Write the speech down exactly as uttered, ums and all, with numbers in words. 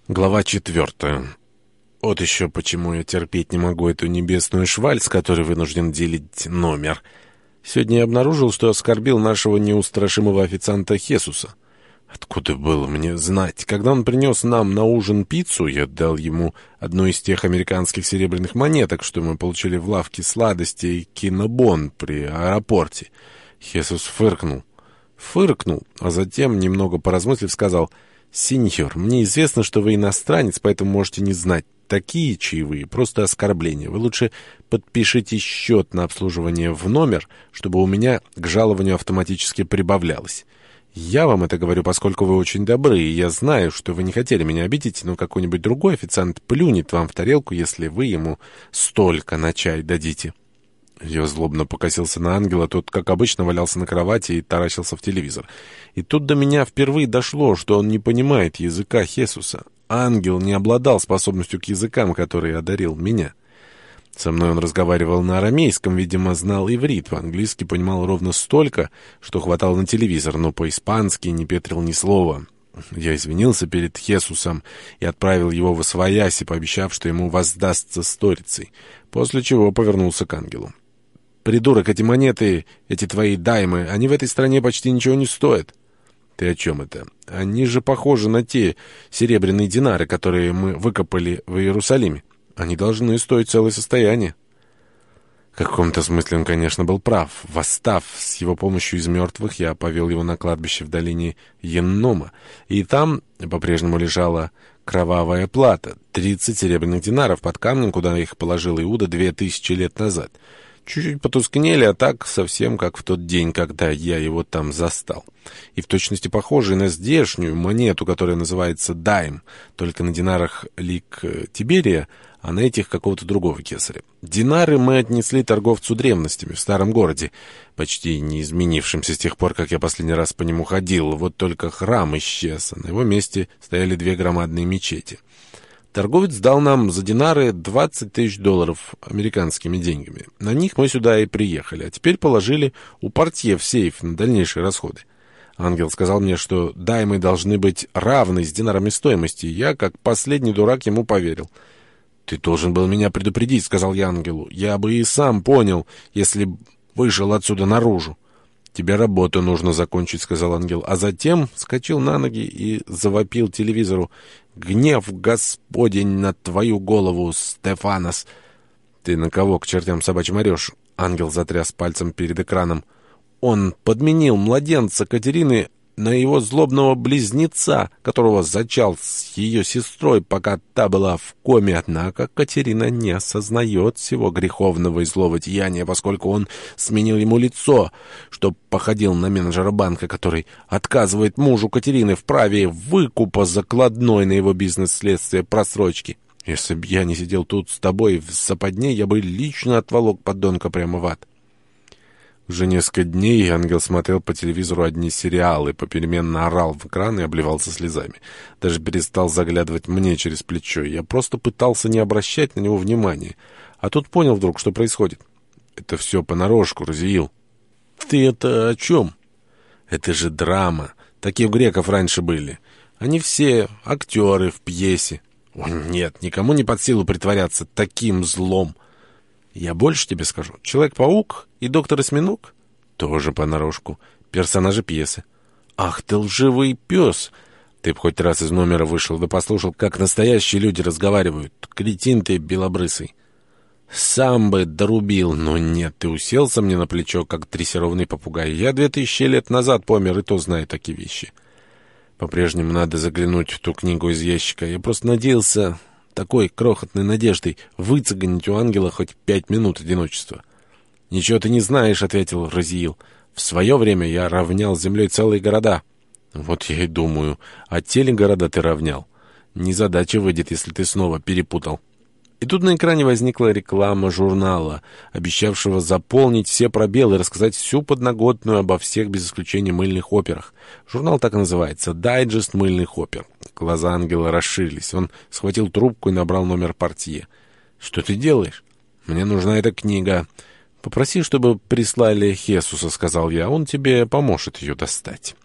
Глава четвертая. Вот еще почему я терпеть не могу эту небесную шваль, с которой вынужден делить номер. Сегодня я обнаружил, что оскорбил нашего неустрашимого официанта Хесуса. Откуда было мне знать? Когда он принес нам на ужин пиццу, я дал ему одну из тех американских серебряных монеток, что мы получили в лавке сладостей Кинобон при аэропорте. Хесус фыркнул. Фыркнул, а затем, немного поразмыслив, сказал: «Сеньор, мне известно, что вы иностранец, поэтому можете не знать. Такие чаевые — просто оскорбления. Вы лучше подпишите счет на обслуживание в номер, чтобы у меня к жалованию автоматически прибавлялось. Я вам это говорю, поскольку вы очень добры, и я знаю, что вы не хотели меня обидеть, но какой-нибудь другой официант плюнет вам в тарелку, если вы ему столько на чай дадите». Я злобно покосился на ангела, тот, как обычно, валялся на кровати и таращился в телевизор. И тут до меня впервые дошло, что он не понимает языка Хесуса. Ангел не обладал способностью к языкам, которые одарил меня. Со мной он разговаривал на арамейском, видимо, знал иврит, по-английски понимал ровно столько, что хватало на телевизор, но по-испански не петрил ни слова. Я извинился перед Хесусом и отправил его восвояси, пообещав, что ему воздастся сторицей, после чего повернулся к ангелу. «Придурок, эти монеты, эти твои даймы, они в этой стране почти ничего не стоят». «Ты о чем это? Они же похожи на те серебряные динары, которые мы выкопали в Иерусалиме. Они должны стоить целое состояние». В каком-то смысле он, конечно, был прав. Восстав с его помощью из мертвых, я повел его на кладбище в долине Еннома, и там по-прежнему лежала кровавая плата — тридцать серебряных динаров под камнем, куда их положил Иуда две тысячи лет назад. Чуть-чуть потускнели, а так совсем как в тот день, когда я его там застал. И в точности похожий на здешнюю монету, которая называется дайм, только на динарах лик Тиберия, а на этих какого-то другого кесаря. Динары мы отнесли торговцу древностями в старом городе, почти не изменившимся с тех пор, как я последний раз по нему ходил. Вот только храм исчез, а на его месте стояли две громадные мечети. Торговец дал нам за динары двадцать тысяч долларов американскими деньгами. На них мы сюда и приехали, а теперь положили у портье в сейф на дальнейшие расходы. Ангел сказал мне, что даймы должны быть равны с динарами стоимости, и я, как последний дурак, ему поверил. «Ты должен был меня предупредить», — сказал я ангелу. «Я бы и сам понял, если б вышел отсюда наружу». «Тебе работу нужно закончить», — сказал ангел, а затем вскочил на ноги и завопил телевизору: «Гнев Господень на твою голову, Стефанос!» «Ты на кого к чертям собачьим орешь?» — ангел затряс пальцем перед экраном. «Он подменил младенца Катерины на его злобного близнеца, которого зачал с ее сестрой, пока та была в коме. Однако Катерина не осознает всего греховного и злого деяния, поскольку он сменил ему лицо, что походил на менеджера банка, который отказывает мужу Катерины в праве выкупа закладной на его бизнес вследствие просрочки. Если б я не сидел тут с тобой в западне, я бы лично отволок подонка прямо в ад». Уже несколько дней ангел смотрел по телевизору одни сериалы, попеременно орал в экран и обливался слезами. Даже перестал заглядывать мне через плечо. Я просто пытался не обращать на него внимания. А тут понял вдруг, что происходит. «Это все понарошку, Разиил». «Ты это о чем?» «Это же драма. Такие у греков раньше были. Они все актеры в пьесе». «О, нет, никому не под силу притворяться таким злом». «Я больше тебе скажу. Человек-паук и доктор-осьминог тоже понарошку. Персонажи пьесы». «Ах ты лживый пес! Ты б хоть раз из номера вышел да послушал, как настоящие люди разговаривают. Кретин ты белобрысый. Сам бы дорубил, но нет, ты уселся мне на плечо, как дрессированный попугай. Я две тысячи лет назад помер, и то знаю такие вещи. По-прежнему надо заглянуть в ту книгу из ящика. Я просто надеялся такой крохотной надеждой выцегонить у ангела хоть пять минут одиночества». «Ничего ты не знаешь», — ответил Разиил. «В свое время я равнял с землей целые города». «Вот я и думаю, а те ли города ты равнял? Незадача выйдет, если ты снова перепутал». И тут на экране возникла реклама журнала, обещавшего заполнить все пробелы и рассказать всю подноготную обо всех, без исключения, мыльных операх. Журнал так и называется — «Дайджест мыльных опер». Глаза ангела расширились. Он схватил трубку и набрал номер портье. «Что ты делаешь?» «Мне нужна эта книга». «Попроси, чтобы прислали Хесуса», — сказал я. «Он тебе поможет ее достать».